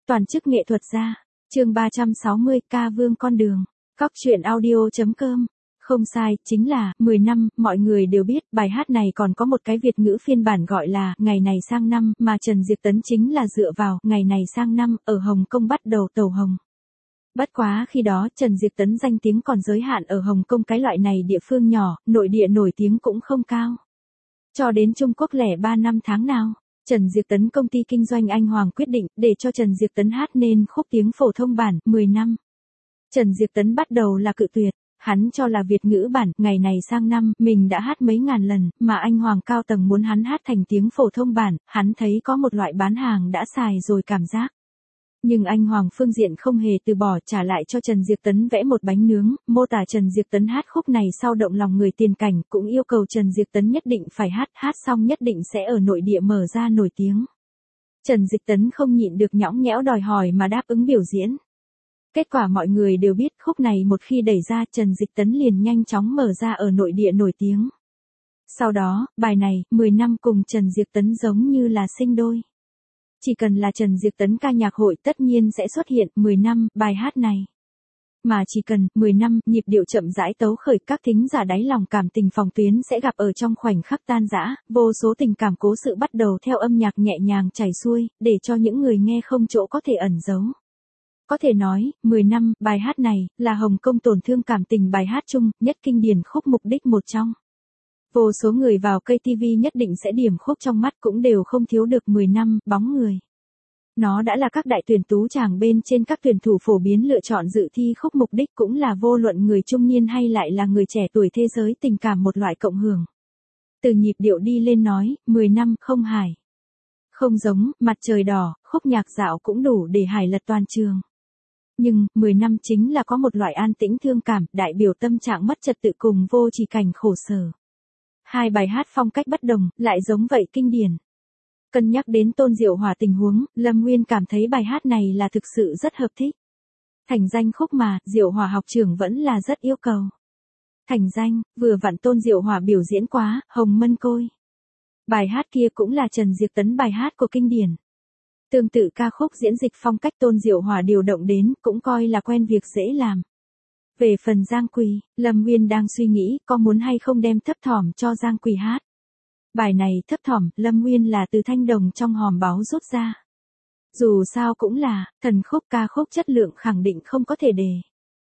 Toàn chức nghệ thuật gia. Chương 360, ca vương con đường. Cóc truyện audio.com. Không sai, chính là 10 năm, mọi người đều biết, bài hát này còn có một cái Việt ngữ phiên bản gọi là Ngày này sang năm, mà Trần Diệp Tấn chính là dựa vào Ngày này sang năm ở Hồng Kông bắt đầu tàu hồng. Bất quá khi đó Trần Diệp Tấn danh tiếng còn giới hạn ở Hồng Kông, cái loại này địa phương nhỏ, nội địa nổi tiếng cũng không cao. Cho đến Trung Quốc lẻ 3 năm tháng nào, Trần Diệp Tấn công ty kinh doanh Anh Hoàng quyết định để cho Trần Diệp Tấn hát nên khúc tiếng phổ thông bản 10 năm. Trần Diệp Tấn bắt đầu là cự tuyệt, hắn cho là Việt ngữ bản Ngày này sang năm mình đã hát mấy ngàn lần, mà Anh Hoàng cao tầng muốn hắn hát thành tiếng phổ thông bản, hắn thấy có một loại bán hàng đã xài rồi cảm giác. Nhưng Anh Hoàng phương diện không hề từ bỏ, trả lại cho Trần Diệp Tấn vẽ một bánh nướng, mô tả Trần Diệp Tấn hát khúc này sau động lòng người tiền cảnh, cũng yêu cầu Trần Diệp Tấn nhất định phải hát xong nhất định sẽ ở nội địa mở ra nổi tiếng. Trần Diệp Tấn không nhịn được nhõng nhẽo đòi hỏi mà đáp ứng biểu diễn. Kết quả mọi người đều biết, khúc này một khi đẩy ra Trần Diệp Tấn liền nhanh chóng mở ra ở nội địa nổi tiếng. Sau đó, bài này, 10 năm cùng Trần Diệp Tấn giống như là sinh đôi. Chỉ cần là Trần Diệp Tấn ca nhạc hội tất nhiên sẽ xuất hiện 10 năm bài hát này. Mà chỉ cần 10 năm nhịp điệu chậm rãi tấu khởi, các thính giả đáy lòng cảm tình phòng tuyến sẽ gặp ở trong khoảnh khắc tan rã, vô số tình cảm cố sự bắt đầu theo âm nhạc nhẹ nhàng chảy xuôi, để cho những người nghe không chỗ có thể ẩn giấu. Có thể nói, 10 năm, bài hát này, là Hồng Kông tổn thương cảm tình bài hát chung, nhất kinh điển khúc mục đích một trong. Vô số người vào cây TV nhất định sẽ điểm khúc trong mắt, cũng đều không thiếu được 10 năm, bóng người. Nó đã là các đại tuyển tú chàng bên trên các tuyển thủ phổ biến lựa chọn dự thi khúc, mục đích cũng là vô luận người trung niên hay lại là người trẻ tuổi thế giới tình cảm một loại cộng hưởng. Từ nhịp điệu đi lên nói, 10 năm không hải. Không giống, mặt trời đỏ, khúc nhạc dạo cũng đủ để hải lật toàn trường. Nhưng, 10 năm chính là có một loại an tĩnh thương cảm, đại biểu tâm trạng mất trật tự cùng vô chỉ cảnh khổ sở. Hai bài hát phong cách bất đồng, lại giống vậy kinh điển. Cân nhắc đến Tôn Diệu Hỏa tình huống, Lâm Nguyên cảm thấy bài hát này là thực sự rất hợp thích. Thành danh khúc mà, Diệu Hỏa học trưởng vẫn là rất yêu cầu. Thành danh, vừa vặn Tôn Diệu Hỏa biểu diễn quá, Hồng Mân Côi. Bài hát kia cũng là Trần Diệp Tấn bài hát của kinh điển. Tương tự ca khúc diễn dịch phong cách Tôn Diệu Hỏa điều động đến, cũng coi là quen việc dễ làm. Về phần Giang Quỳ, Lâm Nguyên đang suy nghĩ có muốn hay không đem Thấp Thỏm cho Giang Quỳ hát. Bài này Thấp Thỏm, Lâm Nguyên là từ thanh đồng trong hòm báu rút ra. Dù sao cũng là, thần khúc, ca khúc chất lượng khẳng định không có thể đề.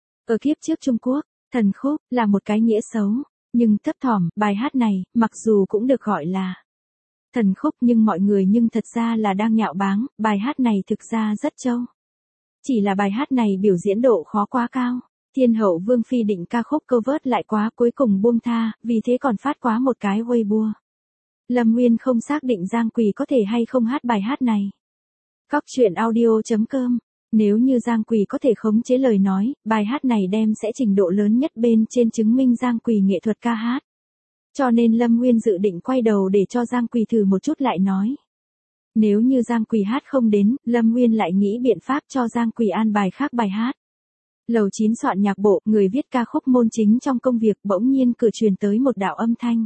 Ở kiếp trước Trung Quốc, thần khúc là một cái nghĩa xấu, nhưng Thấp Thỏm, bài hát này, mặc dù cũng được gọi là thần khúc nhưng mọi người nhưng thật ra là đang nhạo báng, bài hát này thực ra rất trâu. Chỉ là bài hát này biểu diễn độ khó quá cao. Thiên hậu Vương Phi định ca khúc cover lại quá, cuối cùng buông tha, vì thế còn phát quá một cái Weibo. Lâm Nguyên không xác định Giang Quỳ có thể hay không hát bài hát này. Cóc truyện audio.com. Nếu như Giang Quỳ có thể khống chế lời nói, bài hát này đem sẽ trình độ lớn nhất bên trên chứng minh Giang Quỳ nghệ thuật ca hát. Cho nên Lâm Nguyên dự định quay đầu để cho Giang Quỳ thử một chút lại nói. Nếu như Giang Quỳ hát không đến, Lâm Nguyên lại nghĩ biện pháp cho Giang Quỳ an bài khác bài hát. Lầu 9 soạn nhạc bộ, người viết ca khúc môn chính trong công việc, bỗng nhiên cửa truyền tới một đạo âm thanh.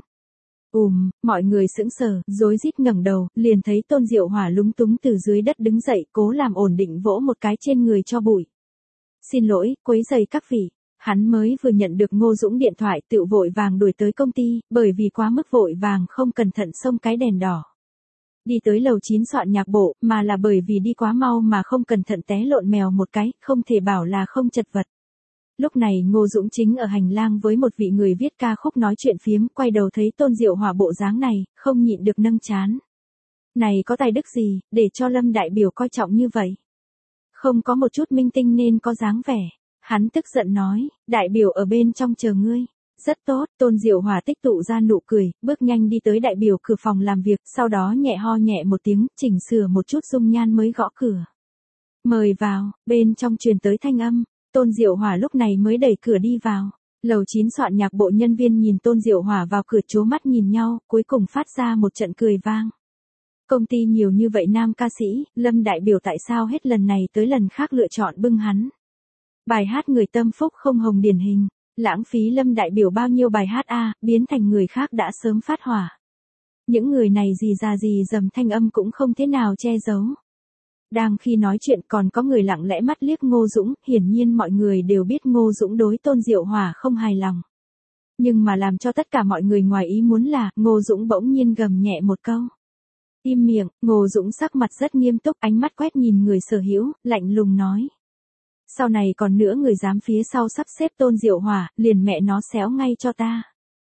Mọi người sững sờ, rối rít ngẩng đầu, liền thấy Tôn Diệu Hỏa lúng túng từ dưới đất đứng dậy, cố làm ổn định vỗ một cái trên người cho bụi. Xin lỗi, quấy rầy các vị. Hắn mới vừa nhận được Ngô Dũng điện thoại, tự vội vàng đuổi tới công ty, bởi vì quá mức vội vàng không cẩn thận xông cái đèn đỏ. Đi tới lầu 9 soạn nhạc bộ, mà là bởi vì đi quá mau mà không cẩn thận té lộn mèo một cái, không thể bảo là không chật vật. Lúc này Ngô Dũng chính ở hành lang với một vị người viết ca khúc nói chuyện phiếm, quay đầu thấy Tôn Diệu Hỏa bộ dáng này, không nhịn được nâng trán. Này có tài đức gì, để cho Lâm đại biểu coi trọng như vậy? Không có một chút minh tinh nên có dáng vẻ. Hắn tức giận nói, đại biểu ở bên trong chờ ngươi. Rất tốt, Tôn Diệu Hỏa tích tụ ra nụ cười, bước nhanh đi tới đại biểu cửa phòng làm việc, sau đó nhẹ ho nhẹ một tiếng, chỉnh sửa một chút dung nhan mới gõ cửa. Mời vào, bên trong truyền tới thanh âm, Tôn Diệu Hỏa lúc này mới đẩy cửa đi vào. Lầu 9 soạn nhạc bộ nhân viên nhìn Tôn Diệu Hỏa vào cửa trố mắt nhìn nhau, cuối cùng phát ra một trận cười vang. Công ty nhiều như vậy nam ca sĩ, Lâm đại biểu tại sao hết lần này tới lần khác lựa chọn bưng hắn. Bài hát người tâm phúc không hồng điển hình, lãng phí Lâm đại biểu bao nhiêu bài hát biến thành người khác đã sớm phát hỏa. Những người này gì già gì dầm thanh âm cũng không thế nào che giấu. Đang khi nói chuyện còn có người lặng lẽ mắt liếc Ngô Dũng, hiển nhiên mọi người đều biết Ngô Dũng đối Tôn Diệu Hỏa không hài lòng. Nhưng mà làm cho tất cả mọi người ngoài ý muốn là, Ngô Dũng bỗng nhiên gầm nhẹ một câu. Im miệng, Ngô Dũng sắc mặt rất nghiêm túc, ánh mắt quét nhìn người sở hữu, lạnh lùng nói. Sau này còn nữa người dám phía sau sắp xếp Tôn Diệu Hỏa, liền mẹ nó xéo ngay cho ta.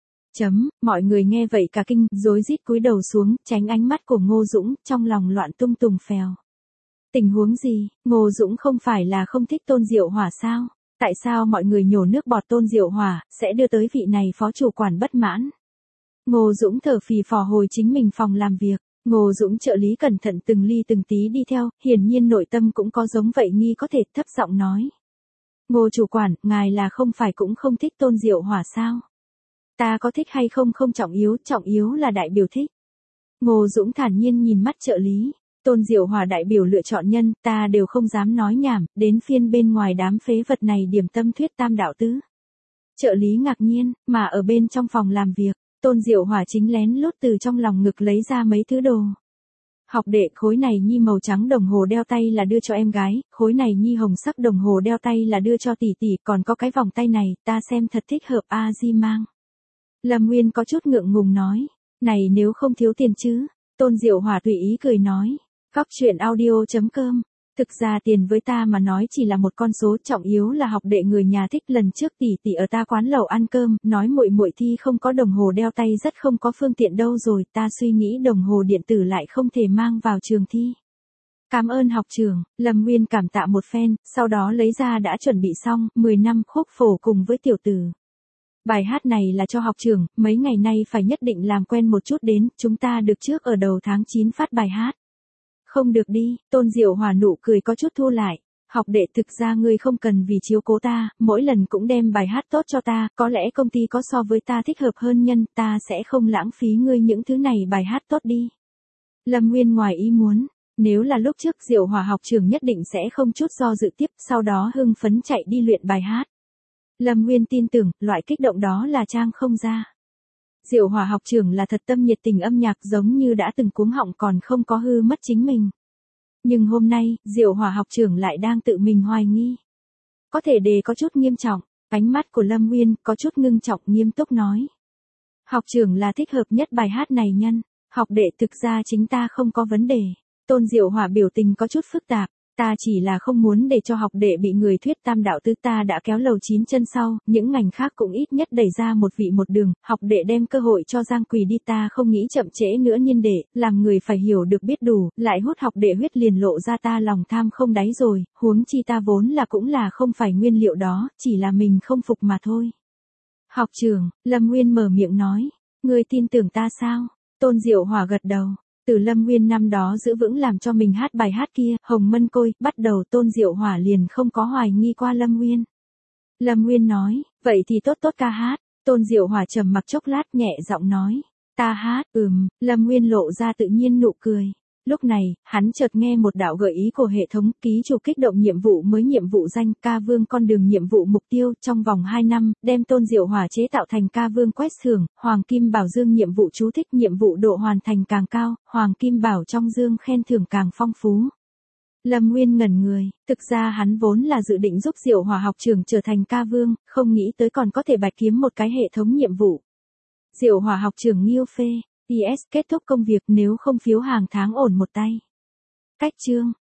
Mọi người nghe vậy cả kinh, rối rít cúi đầu xuống, tránh ánh mắt của Ngô Dũng, trong lòng loạn tung tùng phèo. Tình huống gì, Ngô Dũng không phải là không thích Tôn Diệu Hỏa sao? Tại sao mọi người nhổ nước bọt Tôn Diệu Hỏa, sẽ đưa tới vị này phó chủ quản bất mãn? Ngô Dũng thở phì phò hồi chính mình phòng làm việc. Ngô Dũng trợ lý cẩn thận từng ly từng tí đi theo, hiển nhiên nội tâm cũng có giống vậy nghi có thể thấp giọng nói. Ngô chủ quản, ngài là không phải cũng không thích Tôn Diệu Hỏa sao? Ta có thích hay không không trọng yếu là đại biểu thích. Ngô Dũng thản nhiên nhìn mắt trợ lý. Tôn Diệu Hỏa đại biểu lựa chọn nhân, ta đều không dám nói nhảm, đến phiên bên ngoài đám phế vật này điểm tâm thuyết tam đạo tứ. Trợ lý ngạc nhiên, mà ở bên trong phòng làm việc, Tôn Diệu Hỏa chính lén lút từ trong lòng ngực lấy ra mấy thứ đồ. Học đệ, khối này nhi màu trắng đồng hồ đeo tay là đưa cho em gái, khối này nhi hồng sắc đồng hồ đeo tay là đưa cho tỷ tỷ, còn có cái vòng tay này, ta xem thật thích hợp a di mang. Lâm Nguyên có chút ngượng ngùng nói, này nếu không thiếu tiền chứ? Tôn Diệu Hỏa tùy ý cười nói, Góc truyện audio.com. Thực ra tiền với ta mà nói chỉ là một con số, trọng yếu là học đệ người nhà thích. Lần trước tỷ tỷ ở ta quán lẩu ăn cơm, nói muội muội thi không có đồng hồ đeo tay rất không có phương tiện đâu rồi, ta suy nghĩ đồng hồ điện tử lại không thể mang vào trường thi. Cảm ơn học trưởng. Lâm Nguyên cảm tạ một phen, sau đó lấy ra đã chuẩn bị xong, 10 năm khúc phổ cùng với tiểu tử. Bài hát này là cho học trưởng, mấy ngày nay phải nhất định làm quen một chút đến, chúng ta được trước ở đầu tháng 9 phát bài hát. Không được đi, Tôn Diệu Hỏa nụ cười có chút thu lại. Học đệ, thực ra ngươi không cần vì chiếu cố ta, mỗi lần cũng đem bài hát tốt cho ta, có lẽ công ty có so với ta thích hợp hơn nhân, ta sẽ không lãng phí ngươi những thứ này bài hát tốt đi. Lâm Nguyên ngoài ý muốn, nếu là lúc trước Diệu Hỏa học trưởng nhất định sẽ không chút do dự tiếp, sau đó hưng phấn chạy đi luyện bài hát. Lâm Nguyên tin tưởng, loại kích động đó là trang không ra. Diệu Hỏa học trưởng là thật tâm nhiệt tình âm nhạc, giống như đã từng cuống họng còn không có hư mất chính mình. Nhưng hôm nay, Diệu Hỏa học trưởng lại đang tự mình hoài nghi. Có thể đề có chút nghiêm trọng, ánh mắt của Lâm Nguyên có chút ngưng trọng nghiêm túc nói. Học trưởng là thích hợp nhất bài hát này nhân. Học đệ, thực ra chính ta không có vấn đề. Tôn Diệu Hỏa biểu tình có chút phức tạp. Ta chỉ là không muốn để cho học đệ bị người thuyết tam đạo tứ, ta đã kéo lầu 9 chân sau, những ngành khác cũng ít nhất đẩy ra một vị một đường, học đệ đem cơ hội cho Giang Quỳ đi, ta không nghĩ chậm trễ nữa niên đệ, làm người phải hiểu được biết đủ, lại hút học đệ huyết liền lộ ra ta lòng tham không đáy rồi, huống chi ta vốn là cũng là không phải nguyên liệu đó, chỉ là mình không phục mà thôi. Học trưởng, Lâm Nguyên mở miệng nói, ngươi tin tưởng ta sao? Tôn Diệu Hỏa gật đầu. Từ Lâm Nguyên năm đó giữ vững làm cho mình hát bài hát kia, Hồng Mân Côi, bắt đầu Tôn Diệu Hỏa liền không có hoài nghi qua Lâm Nguyên. Lâm Nguyên nói, vậy thì tốt ca hát. Tôn Diệu Hỏa trầm mặc chốc lát nhẹ giọng nói, ta hát. Lâm Nguyên lộ ra tự nhiên nụ cười. Lúc này, hắn chợt nghe một đạo gợi ý của hệ thống, ký chủ kích động nhiệm vụ mới, nhiệm vụ danh Ca Vương con đường, nhiệm vụ mục tiêu trong vòng 2 năm, đem Tôn Diệu Hỏa chế tạo thành Ca Vương quét thưởng, Hoàng Kim Bảo Dương, nhiệm vụ chú thích, nhiệm vụ độ hoàn thành càng cao, Hoàng Kim Bảo trong dương khen thưởng càng phong phú. Lâm Nguyên ngẩn người, thực ra hắn vốn là dự định giúp Diệu Hỏa học trưởng trở thành Ca Vương, không nghĩ tới còn có thể bạch kiếm một cái hệ thống nhiệm vụ. Diệu Hỏa học trưởng nghiêu phê. PS kết thúc công việc, nếu không phiếu hàng tháng ổn một tay. Cách chương